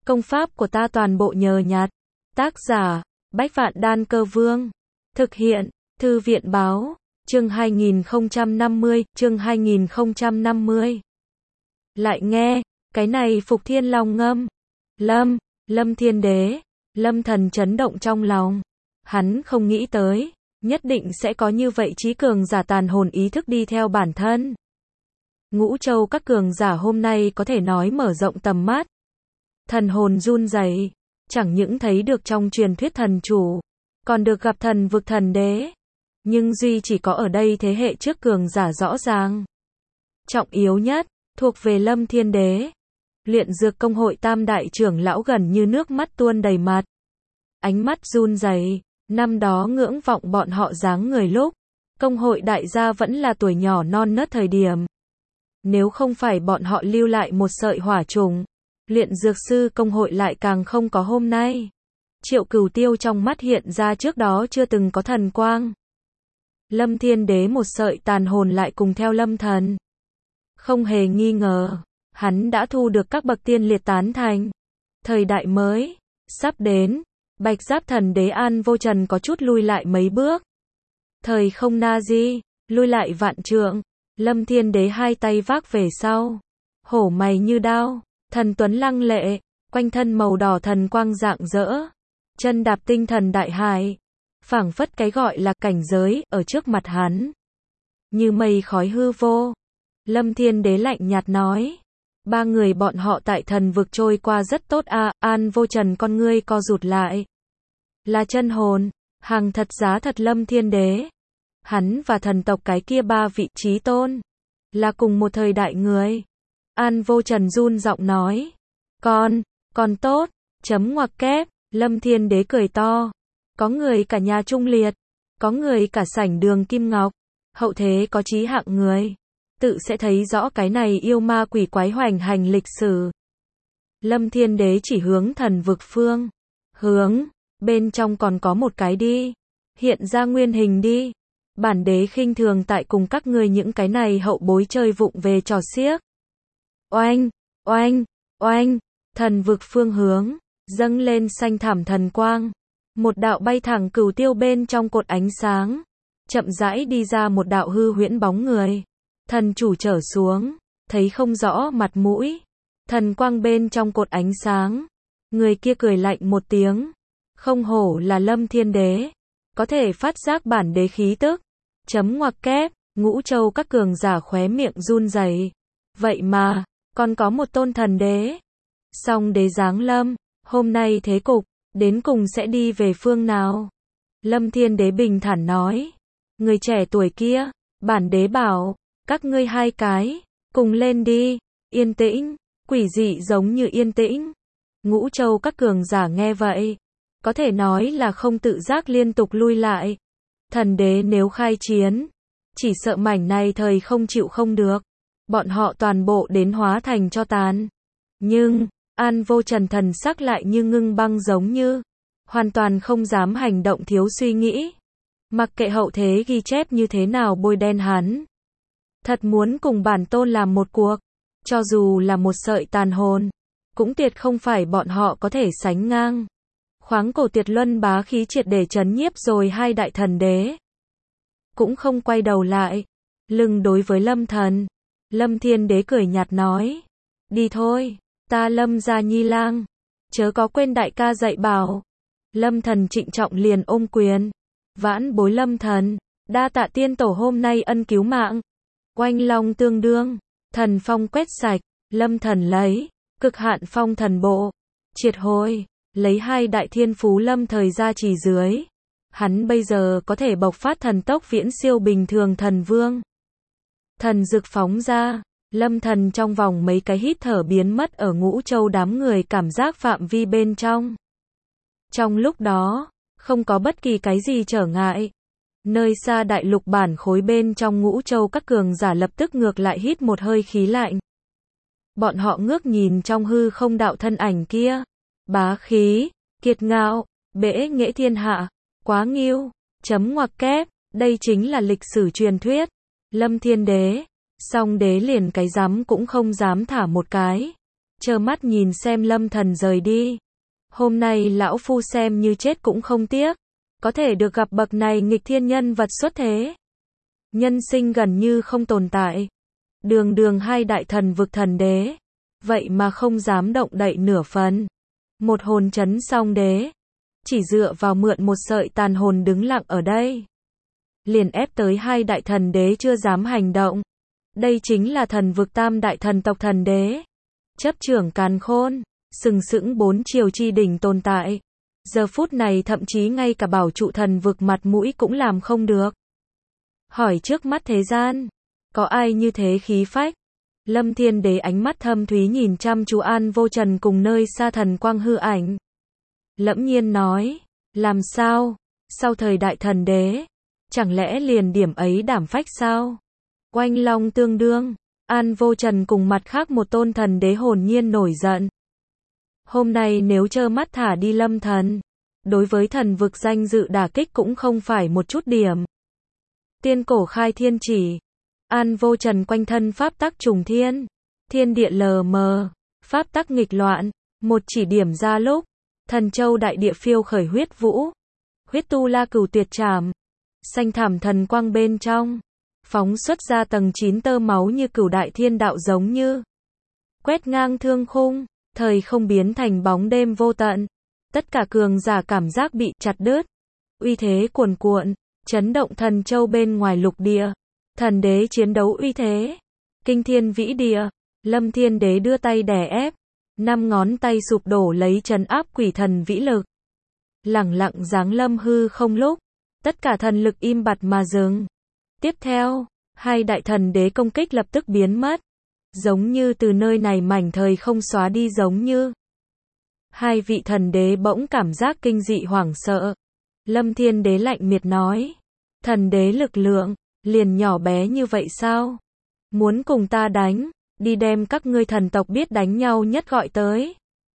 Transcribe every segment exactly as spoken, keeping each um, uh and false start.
Công pháp của ta toàn bộ nhờ nhặt. Tác giả, Bách Vạn Đan Cơ Vương. Thực hiện, Thư viện Báo. Chương hai nghìn không trăm năm mươi, chương hai nghìn không trăm năm mươi. Lại nghe, cái này Phục Thiên Long ngâm. Lâm, Lâm Thiên Đế, Lâm Thần chấn động trong lòng. Hắn không nghĩ tới, nhất định sẽ có như vậy trí cường giả tàn hồn ý thức đi theo bản thân. Ngũ Châu các cường giả hôm nay có thể nói mở rộng tầm mắt. Thần hồn run rẩy, chẳng những thấy được trong truyền thuyết thần chủ, còn được gặp thần vực thần đế. Nhưng duy chỉ có ở đây thế hệ trước cường giả rõ ràng. Trọng yếu nhất, thuộc về Lâm Thiên Đế. Luyện dược công hội tam đại trưởng lão gần như nước mắt tuôn đầy mặt. Ánh mắt run rẩy, năm đó ngưỡng vọng bọn họ dáng người lúc, công hội đại gia vẫn là tuổi nhỏ non nớt thời điểm. Nếu không phải bọn họ lưu lại một sợi hỏa trùng, luyện dược sư công hội lại càng không có hôm nay. Triệu Cửu Tiêu trong mắt hiện ra trước đó chưa từng có thần quang. Lâm Thiên Đế một sợi tàn hồn lại cùng theo Lâm Thần. Không hề nghi ngờ, hắn đã thu được các bậc tiên liệt tán thành. Thời đại mới sắp đến, Bạch Giáp Thần Đế An Vô Trần có chút lui lại mấy bước. Thời không na di, lui lại vạn trượng. Lâm Thiên Đế hai tay vác về sau, hổ mày như đao, thần tuấn lăng lệ, quanh thân màu đỏ thần quang rạng rỡ, chân đạp tinh thần đại hải, phảng phất cái gọi là cảnh giới ở trước mặt hắn, như mây khói hư vô. Lâm Thiên Đế lạnh nhạt nói, ba người bọn họ tại thần vực trôi qua rất tốt a. À, An Vô Trần con ngươi co rụt lại. Là chân hồn, hàng thật giá thật Lâm Thiên Đế. Hắn và thần tộc cái kia ba vị trí tôn, là cùng một thời đại người. An Vô Trần run giọng nói, con, con tốt, chấm ngoặc kép. Lâm Thiên Đế cười to, có người cả nhà trung liệt, có người cả sảnh đường Kim Ngọc, hậu thế có chí hạng người, tự sẽ thấy rõ cái này yêu ma quỷ quái hoành hành lịch sử. Lâm Thiên Đế chỉ hướng thần vực phương, hướng, bên trong còn có một cái đi, hiện ra nguyên hình đi. Bản đế khinh thường tại cùng các ngươi những cái này hậu bối chơi vụng về trò xiếc. Oanh, oanh, oanh, thần vực phương hướng, dâng lên xanh thảm thần quang. Một đạo bay thẳng Cửu Tiêu bên trong cột ánh sáng. Chậm rãi đi ra một đạo hư huyễn bóng người. Thần chủ trở xuống, thấy không rõ mặt mũi. Thần quang bên trong cột ánh sáng. Người kia cười lạnh một tiếng. Không hổ là Lâm Thiên Đế. Có thể phát giác bản đế khí tức. Chấm ngoặc kép, Ngũ Châu các cường giả khóe miệng run rẩy. Vậy mà, còn có một tôn thần đế. Song đế giáng lâm, hôm nay thế cục, đến cùng sẽ đi về phương nào? Lâm Thiên Đế bình thản nói. Người trẻ tuổi kia, bản đế bảo, các ngươi hai cái, cùng lên đi. Yên tĩnh, quỷ dị giống như yên tĩnh. Ngũ Châu các cường giả nghe vậy, có thể nói là không tự giác liên tục lui lại. Thần đế nếu khai chiến, chỉ sợ mảnh này thời không chịu không được, bọn họ toàn bộ đến hóa thành cho tàn. Nhưng, An Vô Trần thần sắc lại như ngưng băng giống như, hoàn toàn không dám hành động thiếu suy nghĩ. Mặc kệ hậu thế ghi chép như thế nào bôi đen hắn. Thật muốn cùng bản tôn làm một cuộc, cho dù là một sợi tàn hồn, cũng tuyệt không phải bọn họ có thể sánh ngang. Khoáng cổ tuyệt luân bá khí triệt để chấn nhiếp rồi hai đại thần đế. Cũng không quay đầu lại. Lưng đối với Lâm Thần. Lâm Thiên Đế cười nhạt nói. Đi thôi, ta Lâm gia nhi lang. Chớ có quên đại ca dạy bảo. Lâm Thần trịnh trọng liền ôm quyền. Vãn bối Lâm Thần, đa tạ tiên tổ hôm nay ân cứu mạng. Oanh long tương đương, thần phong quét sạch. Lâm Thần lấy, cực hạn phong thần bộ. Triệt hồi. Lấy hai đại thiên phú lâm thời ra chỉ dưới. Hắn bây giờ có thể bộc phát thần tốc viễn siêu bình thường thần vương. Thần dực phóng ra, Lâm Thần trong vòng mấy cái hít thở biến mất ở Ngũ Châu đám người cảm giác phạm vi bên trong. Trong lúc đó, không có bất kỳ cái gì trở ngại. Nơi xa đại lục bản khối bên trong Ngũ Châu các cường giả lập tức ngược lại hít một hơi khí lạnh. Bọn họ ngước nhìn trong hư không đạo thân ảnh kia. Bá khí, kiệt ngạo, bẽ nghệ thiên hạ, quá nghiêu, chấm ngoặc kép, đây chính là lịch sử truyền thuyết. Lâm Thiên Đế, song đế liền cái dám cũng không dám thả một cái. trơ mắt nhìn xem Lâm Thần rời đi. Hôm nay lão phu xem như chết cũng không tiếc, có thể được gặp bậc này nghịch thiên nhân vật xuất thế. Nhân sinh gần như không tồn tại. Đường đường hai đại thần vực thần đế, vậy mà không dám động đậy nửa phần. Một hồn chấn song đế, chỉ dựa vào mượn một sợi tàn hồn đứng lặng ở đây, liền ép tới hai đại thần đế chưa dám hành động. Đây chính là thần vực tam đại thần tộc thần đế, chấp trưởng càn khôn, sừng sững bốn triều chi đỉnh tồn tại. Giờ phút này thậm chí ngay cả bảo trụ thần vực mặt mũi cũng làm không được. Hỏi trước mắt thế gian, có ai như thế khí phách? Lâm Thiên Đế ánh mắt thâm thúy nhìn chăm chú An Vô Trần cùng nơi xa thần quang hư ảnh. Lẫm nhiên nói, làm sao? Sau thời đại thần đế, chẳng lẽ liền điểm ấy đảm phách sao? Oanh long tương đương, An Vô Trần cùng mặt khác một tôn thần đế hồn nhiên nổi giận. Hôm nay nếu trơ mắt thả đi Lâm Thần, đối với thần vực danh dự đả kích cũng không phải một chút điểm. Tiên cổ khai thiên chỉ, An Vô Trần quanh thân pháp tắc trùng thiên, thiên địa lờ mờ, pháp tắc nghịch loạn, một chỉ điểm ra lúc, thần châu đại địa phiêu khởi huyết vũ, huyết tu la cửu tuyệt trảm, xanh thảm thần quang bên trong, phóng xuất ra tầng chín tơ máu như cửu đại thiên đạo giống như quét ngang thương khung, thời không biến thành bóng đêm vô tận. Tất cả cường giả cảm giác bị chặt đứt, uy thế cuồn cuộn, chấn động thần châu bên ngoài lục địa. Thần đế chiến đấu uy thế, kinh thiên vĩ địa. Lâm Thiên Đế đưa tay đè ép, năm ngón tay sụp đổ lấy trấn áp quỷ thần vĩ lực. Lẳng lặng giáng lâm hư không lúc, tất cả thần lực im bặt mà dừng. Tiếp theo, hai đại thần đế công kích lập tức biến mất, giống như từ nơi này mảnh thời không xóa đi giống như. Hai vị thần đế bỗng cảm giác kinh dị hoảng sợ. Lâm Thiên Đế lạnh miệt nói, thần đế lực lượng, liền nhỏ bé như vậy sao? Muốn cùng ta đánh, đi đem các ngươi thần tộc biết đánh nhau nhất gọi tới.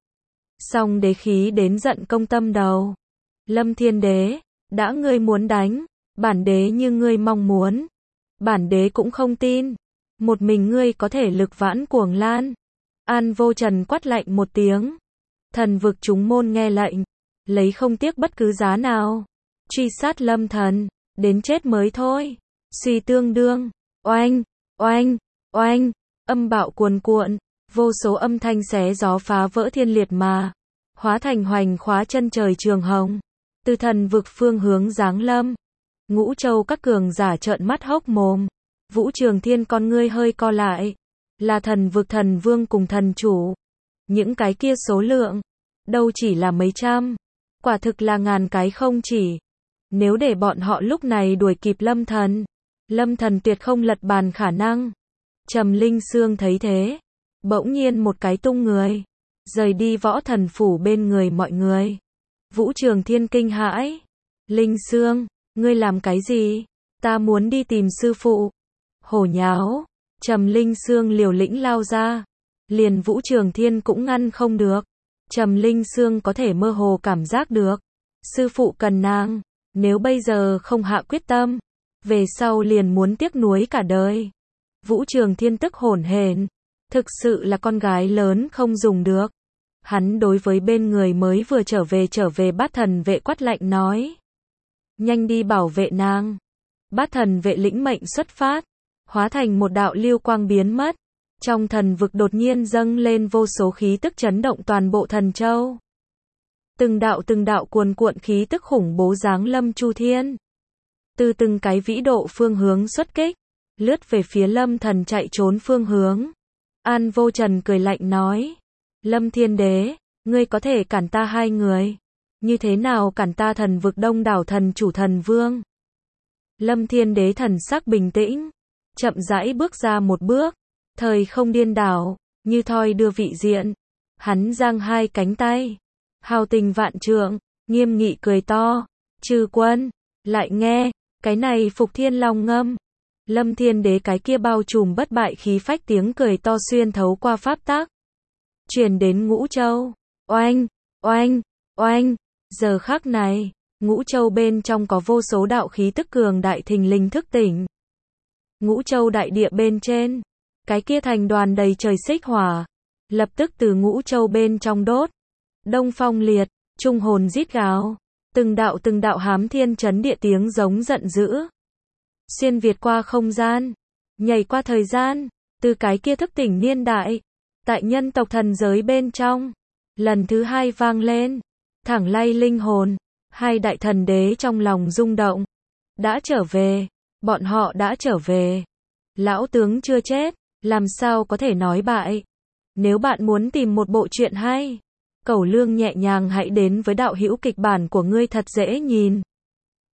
Song đế khí đến giận công tâm đầu. Lâm Thiên Đế, đã ngươi muốn đánh, bản đế như ngươi mong muốn, bản đế cũng không tin, một mình ngươi có thể lực vãn cuồng lan. An Vô Trần quát lạnh một tiếng. Thần vực chúng môn nghe lệnh, lấy không tiếc bất cứ giá nào, truy sát Lâm Thần, đến chết mới thôi. Suy tương đương, oanh, oanh, oanh, âm bạo cuồn cuộn, vô số âm thanh xé gió phá vỡ thiên liệt mà, hóa thành hoành khóa chân trời trường hồng, từ thần vực phương hướng giáng lâm. Ngũ châu các cường giả trợn mắt hốc mồm, Vũ Trường Thiên con ngươi hơi co lại, là thần vực thần vương cùng thần chủ. Những cái kia số lượng, đâu chỉ là mấy trăm, quả thực là ngàn cái không chỉ. Nếu để bọn họ lúc này đuổi kịp Lâm Thần, Lâm Thần tuyệt không lật bàn khả năng. Trầm Linh Sương thấy thế, bỗng nhiên một cái tung người, rời đi võ thần phủ bên người mọi người. Vũ Trường Thiên kinh hãi, Linh Sương, ngươi làm cái gì? Ta muốn đi tìm sư phụ. Hổ nháo, Trầm Linh Sương liều lĩnh lao ra, liền Vũ Trường Thiên cũng ngăn không được. Trầm Linh Sương có thể mơ hồ cảm giác được, sư phụ cần nàng, nếu bây giờ không hạ quyết tâm, về sau liền muốn tiếc nuối cả đời. Vũ Trường Thiên tức hổn hển, thực sự là con gái lớn không dùng được. Hắn đối với bên người mới vừa trở về trở về Bát Thần vệ quát lạnh nói, nhanh đi bảo vệ nàng. Bát Thần vệ lĩnh mệnh xuất phát, hóa thành một đạo lưu quang biến mất. Trong thần vực đột nhiên dâng lên vô số khí tức chấn động toàn bộ thần châu. Từng đạo từng đạo cuồn cuộn khí tức khủng bố giáng lâm chu thiên. Từ từng cái vĩ độ phương hướng xuất kích, lướt về phía Lâm Thần chạy trốn phương hướng. An Vô Trần cười lạnh nói, Lâm Thiên Đế, ngươi có thể cản ta hai người, như thế nào cản ta thần vực đông đảo thần chủ thần vương? Lâm Thiên Đế thần sắc bình tĩnh, chậm rãi bước ra một bước, thời không điên đảo, như thoi đưa vị diện. Hắn giang hai cánh tay, hào tình vạn trượng, nghiêm nghị cười to, Trừ quân, lại nghe, cái này Phục Thiên Long ngâm. Lâm Thiên Đế cái kia bao trùm bất bại khí phách tiếng cười to xuyên thấu qua pháp tắc, truyền đến Ngũ Châu. Oanh, oanh, oanh. Giờ khắc này, Ngũ Châu bên trong có vô số đạo khí tức cường đại thình lình thức tỉnh. Ngũ Châu đại địa bên trên, cái kia thành đoàn đầy trời xích hỏa, lập tức từ ngũ châu bên trong đốt. Đông phong liệt, trung hồn rít gào. Từng đạo từng đạo hám thiên chấn địa tiếng giống giận dữ. Xuyên việt qua không gian, nhảy qua thời gian, từ cái kia thức tỉnh niên đại, tại nhân tộc thần giới bên trong, lần thứ hai vang lên, thẳng lay linh hồn, hai đại thần đế trong lòng rung động. Đã trở về, bọn họ đã trở về. Lão tướng chưa chết, làm sao có thể nói bại. Nếu bạn muốn tìm một bộ truyện hay, Cẩu Lương nhẹ nhàng hãy đến với đạo hữu kịch bản của ngươi thật dễ nhìn.